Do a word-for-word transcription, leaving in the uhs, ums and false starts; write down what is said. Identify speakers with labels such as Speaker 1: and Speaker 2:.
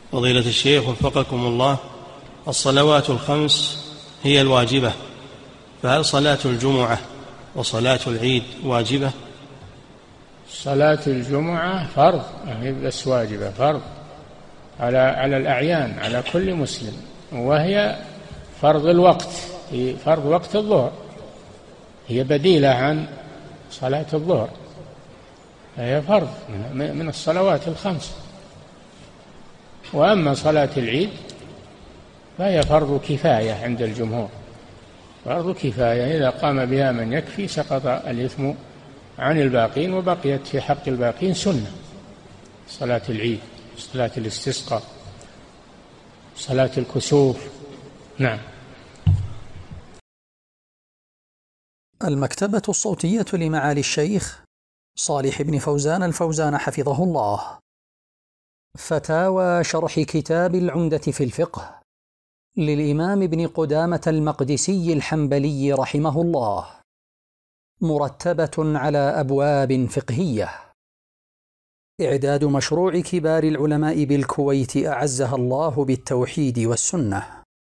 Speaker 1: فضيلة الشيخ وفقكم الله، الصلوات الخمس هي الواجبة، فهل صلاة الجمعة وصلاة العيد واجبة؟
Speaker 2: صلاة الجمعة فرض، يعني بس واجبة، فرض على على الأعيان، على كل مسلم، وهي فرض الوقت، هي فرض وقت الظهر، هي بديلة عن صلاة الظهر، هي فرض من الصلوات الخمس. وأما صلاة العيد فهي فرض كفاية عند الجمهور، فرض كفاية، إذا قام بها من يكفي سقط الإثم عن الباقين، وبقيت في حق الباقين سنة: صلاة العيد، صلاة الاستسقاء، صلاة الكسوف. نعم.
Speaker 3: المكتبة الصوتية لمعالي الشيخ صالح بن فوزان الفوزان حفظه الله. فتاوى شرح كتاب العمدة في الفقه للإمام ابن قدامة المقدسي الحنبلي رحمه الله، مرتبة على أبواب فقهية. إعداد مشروع كبار العلماء بالكويت أعزها الله بالتوحيد والسنة.